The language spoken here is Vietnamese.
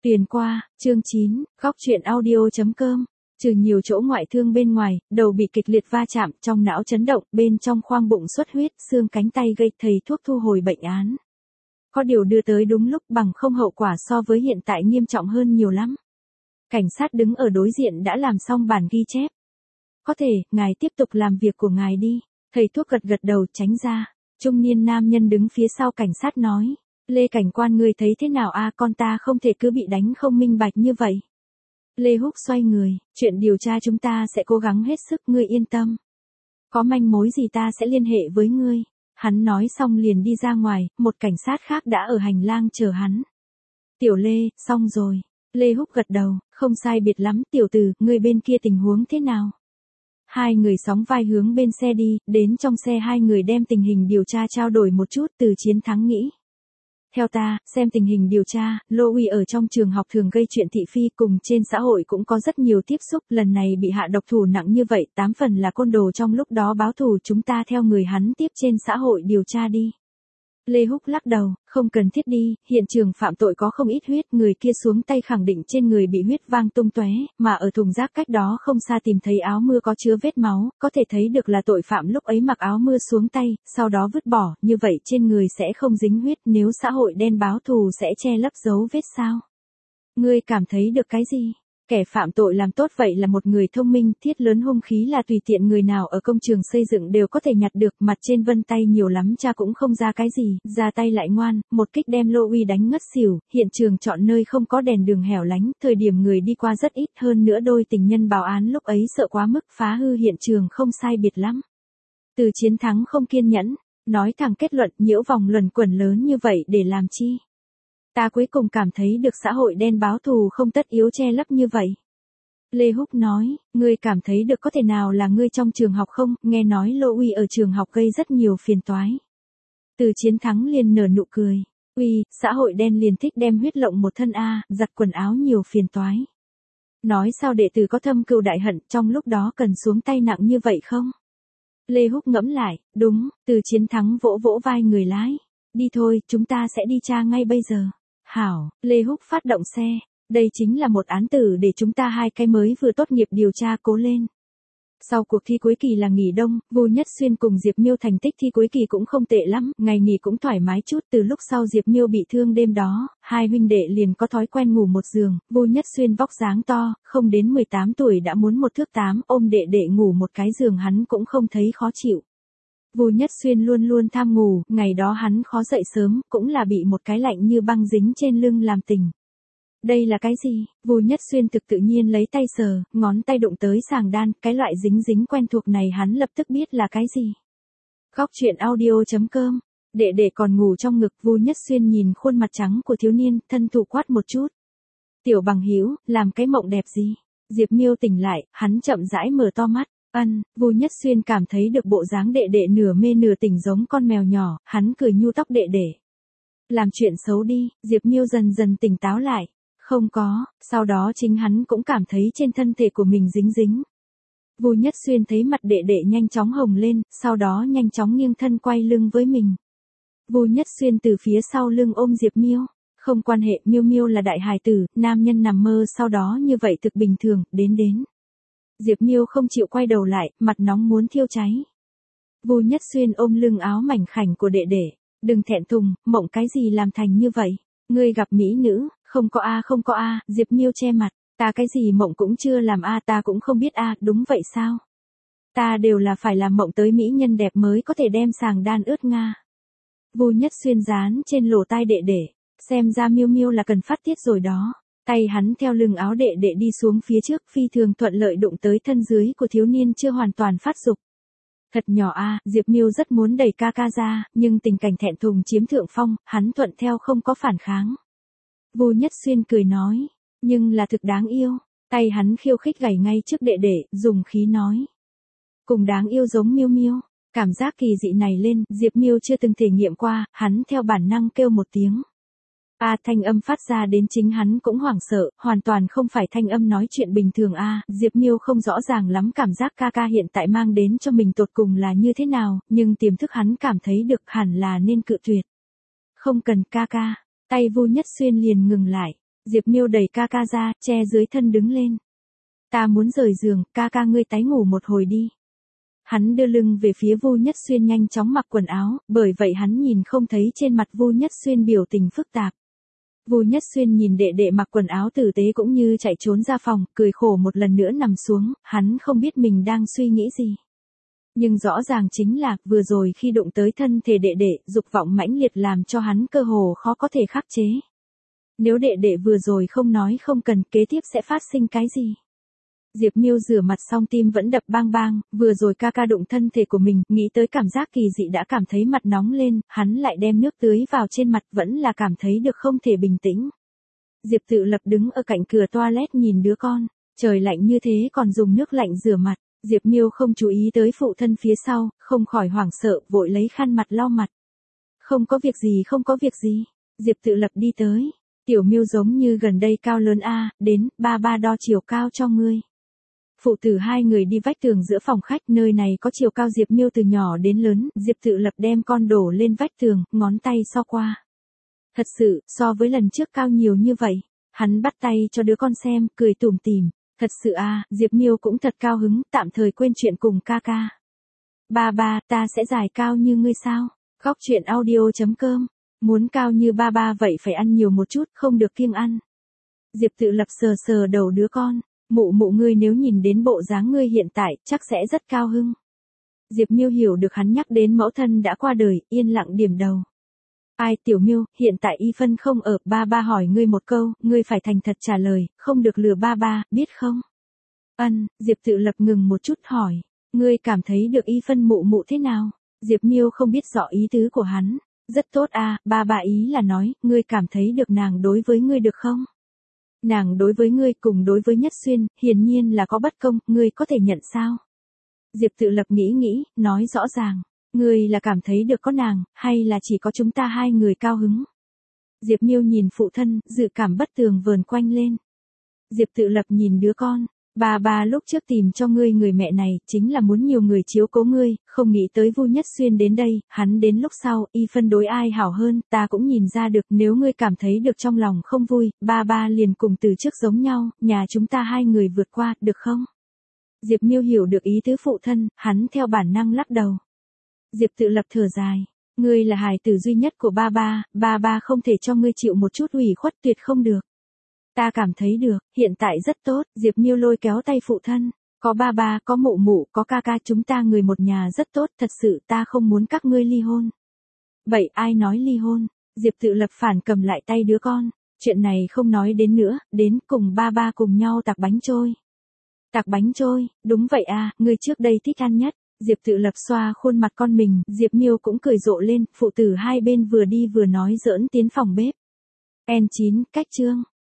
Tuyền qua, chương 9, góc truyện audio.com. Trừ nhiều chỗ ngoại thương bên ngoài, đầu bị kịch liệt va chạm, trong não chấn động, bên trong khoang bụng xuất huyết, xương cánh tay gây, thầy thuốc thu hồi bệnh án. Có điều đưa tới đúng lúc, bằng không hậu quả so với hiện tại nghiêm trọng hơn nhiều lắm. Cảnh sát đứng ở đối diện đã làm xong bản ghi chép. Có thể, ngài tiếp tục làm việc của ngài đi. Thầy thuốc gật gật đầu tránh ra. Trung niên nam nhân đứng phía sau cảnh sát nói. Lê cảnh quan, ngươi thấy thế nào a? Con ta không thể cứ bị đánh không minh bạch như vậy. Lê Húc xoay người, chuyện điều tra chúng ta sẽ cố gắng hết sức, ngươi yên tâm. Có manh mối gì ta sẽ liên hệ với ngươi. Hắn nói xong liền đi ra ngoài, một cảnh sát khác đã ở hành lang chờ hắn. Tiểu Lê, xong rồi. Lê Húc gật đầu, không sai biệt lắm, tiểu tử, ngươi bên kia tình huống thế nào? Hai người sóng vai hướng bên xe đi, đến trong xe hai người đem tình hình điều tra trao đổi một chút. Từ Chiến thắng nghĩ. Theo ta, xem tình hình điều tra, Louis ở trong trường học thường gây chuyện thị phi, cùng trên xã hội cũng có rất nhiều tiếp xúc, lần này bị hạ độc thủ nặng như vậy, 8 phần là côn đồ trong lúc đó báo thù, chúng ta theo người hắn tiếp trên xã hội điều tra đi. Lê Húc lắc đầu, không cần thiết đi, hiện trường phạm tội có không ít huyết, người kia xuống tay khẳng định trên người bị huyết vang tung tóe, mà ở thùng rác cách đó không xa tìm thấy áo mưa có chứa vết máu, có thể thấy được là tội phạm lúc ấy mặc áo mưa xuống tay, sau đó vứt bỏ, như vậy trên người sẽ không dính huyết, nếu xã hội đen báo thù sẽ che lấp dấu vết sao? Ngươi cảm thấy được cái gì? Kẻ phạm tội làm tốt vậy là một người thông minh, thiết lớn hung khí là tùy tiện người nào ở công trường xây dựng đều có thể nhặt được, mặt trên vân tay nhiều lắm cha cũng không ra cái gì, ra tay lại ngoan, một kích đem Louis đánh ngất xỉu, hiện trường chọn nơi không có đèn đường hẻo lánh, thời điểm người đi qua rất ít, hơn nữa đôi tình nhân báo án lúc ấy sợ quá mức, phá hư hiện trường không sai biệt lắm. Từ Chiến thắng không kiên nhẫn, nói thẳng kết luận, nhiễu vòng luẩn quẩn lớn như vậy để làm chi? Ta cuối cùng cảm thấy được xã hội đen báo thù không tất yếu che lấp như vậy. Lê Húc nói, ngươi cảm thấy được có thể nào là ngươi trong trường học không, nghe nói Louis ở trường học gây rất nhiều phiền toái. Từ Chiến thắng liền nở nụ cười, xã hội đen liền thích đem huyết lộng một thân giặt quần áo nhiều phiền toái. Nói sao đệ tử có thâm cừu đại hận, trong lúc đó cần xuống tay nặng như vậy không? Lê Húc ngẫm lại, đúng, Từ Chiến thắng vỗ vỗ vai người lái. Đi thôi, chúng ta sẽ đi tra ngay bây giờ. Hảo, Lê Húc phát động xe. Đây chính là một án tử để chúng ta hai cái mới vừa tốt nghiệp điều tra cố lên. Sau cuộc thi cuối kỳ là nghỉ đông, Vu Nhất Xuyên cùng Diệp Miêu thành tích thi cuối kỳ cũng không tệ lắm, ngày nghỉ cũng thoải mái chút, từ lúc sau Diệp Miêu bị thương đêm đó, hai huynh đệ liền có thói quen ngủ một giường, Vu Nhất Xuyên vóc dáng to, không đến 18 tuổi đã muốn 1 thước 8, ôm đệ đệ ngủ một cái giường hắn cũng không thấy khó chịu. Vu Nhất Xuyên luôn luôn tham ngủ, ngày đó hắn khó dậy sớm, cũng là bị một cái lạnh như băng dính trên lưng làm tỉnh. Đây là cái gì? Vu Nhất Xuyên thực tự nhiên lấy tay sờ, ngón tay đụng tới sàng đan, cái loại dính dính quen thuộc này hắn lập tức biết là cái gì. Góc truyện audio.com, đệ đệ còn ngủ trong ngực, Vu Nhất Xuyên nhìn khuôn mặt trắng của thiếu niên, thân thủ quát một chút. Tiểu bằng hữu, làm cái mộng đẹp gì? Diệp Miêu tỉnh lại, hắn chậm rãi mở to mắt. Vu Nhất Xuyên cảm thấy được bộ dáng đệ đệ nửa mê nửa tỉnh giống con mèo nhỏ, hắn cười nhu tóc đệ đệ. Làm chuyện xấu đi, Diệp Miêu dần dần tỉnh táo lại. Không có, sau đó chính hắn cũng cảm thấy trên thân thể của mình dính dính. Vu Nhất Xuyên thấy mặt đệ đệ nhanh chóng hồng lên, sau đó nhanh chóng nghiêng thân quay lưng với mình. Vu Nhất Xuyên từ phía sau lưng ôm Diệp Miêu. Không quan hệ, Miêu Miêu là đại hài tử, nam nhân nằm mơ sau đó như vậy thực bình thường, đến. Diệp Miêu không chịu quay đầu lại, mặt nóng muốn thiêu cháy. Vu Nhất Xuyên ôm lưng áo mảnh khảnh của đệ đệ, đừng thẹn thùng, mộng cái gì làm thành như vậy? Ngươi gặp mỹ nữ, không có a, Diệp Miêu che mặt, ta cái gì mộng cũng chưa làm ta cũng không biết đúng vậy sao? Ta đều là phải làm mộng tới mỹ nhân đẹp mới có thể đem sàng đan ướt nga. Vu Nhất Xuyên dán trên lỗ tai đệ đệ, xem ra Miêu Miêu là cần phát tiết rồi đó. Tay hắn theo lưng áo đệ đệ đi xuống phía trước, phi thường thuận lợi đụng tới thân dưới của thiếu niên chưa hoàn toàn phát dục. Thật nhỏ Diệp Miêu rất muốn đẩy ca ra, nhưng tình cảnh thẹn thùng chiếm thượng phong, hắn thuận theo không có phản kháng. Vu Nhất Xuyên cười nói, nhưng là thực đáng yêu, tay hắn khiêu khích gảy ngay trước đệ đệ, dùng khí nói. Cùng đáng yêu giống Miêu Miêu, cảm giác kỳ dị này lên, Diệp Miêu chưa từng thể nghiệm qua, hắn theo bản năng kêu một tiếng. Thanh âm phát ra đến chính hắn cũng hoảng sợ, hoàn toàn không phải thanh âm nói chuyện bình thường Diệp Miêu không rõ ràng lắm cảm giác ca hiện tại mang đến cho mình tột cùng là như thế nào, nhưng tiềm thức hắn cảm thấy được hẳn là nên cự tuyệt. Không cần ca, tay Vu Nhất Xuyên liền ngừng lại. Diệp Miêu đẩy ca ca ra, che dưới thân đứng lên. Ta muốn rời giường, ca ca ngươi tái ngủ một hồi đi. Hắn đưa lưng về phía Vu Nhất Xuyên nhanh chóng mặc quần áo, bởi vậy hắn nhìn không thấy trên mặt Vu Nhất Xuyên biểu tình phức tạp. Vu Nhất Xuyên nhìn đệ đệ mặc quần áo tử tế cũng như chạy trốn ra phòng, cười khổ một lần nữa nằm xuống, hắn không biết mình đang suy nghĩ gì. Nhưng rõ ràng chính là, vừa rồi khi đụng tới thân thể đệ đệ, dục vọng mãnh liệt làm cho hắn cơ hồ khó có thể khắc chế. Nếu đệ đệ vừa rồi không nói không cần, kế tiếp sẽ phát sinh cái gì? Diệp Miêu rửa mặt xong tim vẫn đập bang bang, vừa rồi ca ca đụng thân thể của mình, nghĩ tới cảm giác kỳ dị đã cảm thấy mặt nóng lên, hắn lại đem nước tưới vào trên mặt vẫn là cảm thấy được không thể bình tĩnh. Diệp Tự Lập đứng ở cạnh cửa toilet nhìn đứa con, trời lạnh như thế còn dùng nước lạnh rửa mặt, Diệp Miêu không chú ý tới phụ thân phía sau, không khỏi hoảng sợ, vội lấy khăn mặt lau mặt. Không có việc gì không có việc gì, Diệp Tự Lập đi tới, Tiểu Miêu giống như gần đây cao lớn a, đến, ba ba đo chiều cao cho ngươi. Phụ tử hai người đi vách tường giữa phòng khách, nơi này có chiều cao Diệp Miêu từ nhỏ đến lớn, Diệp Tự Lập đem con đổ lên vách tường, ngón tay so qua. Thật sự, so với lần trước cao nhiều như vậy, hắn bắt tay cho đứa con xem, cười tủm tỉm, thật sự Diệp Miêu cũng thật cao hứng, tạm thời quên chuyện cùng ca ca. Ba ba, ta sẽ dài cao như ngươi sao? Góc truyện audio.com, muốn cao như ba ba vậy phải ăn nhiều một chút, không được kiêng ăn. Diệp Tự Lập sờ sờ đầu đứa con. Mụ mụ ngươi nếu nhìn đến bộ dáng ngươi hiện tại, chắc sẽ rất cao hứng. Diệp Miêu hiểu được hắn nhắc đến mẫu thân đã qua đời, yên lặng điểm đầu. Ai Tiểu Miêu, hiện tại Y Phân không ở, ba ba hỏi ngươi một câu, ngươi phải thành thật trả lời, không được lừa ba ba, biết không? Diệp Tự Lập ngừng một chút hỏi, ngươi cảm thấy được Y Phân mụ mụ thế nào? Diệp Miêu không biết rõ ý tứ của hắn, rất tốt ba ba ý là nói, ngươi cảm thấy được nàng đối với ngươi được không? Nàng đối với ngươi cùng đối với Nhất Xuyên, hiển nhiên là có bất công, ngươi có thể nhận sao? Diệp Tự Lập nghĩ, nói rõ ràng, ngươi là cảm thấy được có nàng, hay là chỉ có chúng ta hai người cao hứng? Diệp Miêu nhìn phụ thân, dự cảm bất tường vờn quanh lên. Diệp Tự Lập nhìn đứa con, ba lúc trước tìm cho ngươi người mẹ này, chính là muốn nhiều người chiếu cố ngươi, không nghĩ tới Vu Nhất Xuyên đến đây, hắn đến lúc sau, Y Phân đối ai hảo hơn, ta cũng nhìn ra được, nếu ngươi cảm thấy được trong lòng không vui, ba liền cùng từ trước giống nhau, nhà chúng ta hai người vượt qua, được không? Diệp Miêu hiểu được ý tứ phụ thân, hắn theo bản năng lắc đầu. Diệp Tự Lập thở dài, ngươi là hài tử duy nhất của ba không thể cho ngươi chịu một chút ủy khuất, tuyệt không được. Ta cảm thấy được, hiện tại rất tốt, Diệp Miêu lôi kéo tay phụ thân, có ba, có mụ mụ, có ca ca, chúng ta người một nhà rất tốt, thật sự ta không muốn các ngươi ly hôn. Vậy ai nói ly hôn? Diệp Tự Lập phản cầm lại tay đứa con, chuyện này không nói đến nữa, đến cùng ba cùng nhau tạc bánh trôi. Tạc bánh trôi, đúng vậy ngươi trước đây thích ăn nhất. Diệp Tự Lập xoa khuôn mặt con mình, Diệp Miêu cũng cười rộ lên, phụ tử hai bên vừa đi vừa nói giỡn tiến phòng bếp. N9, cách chương.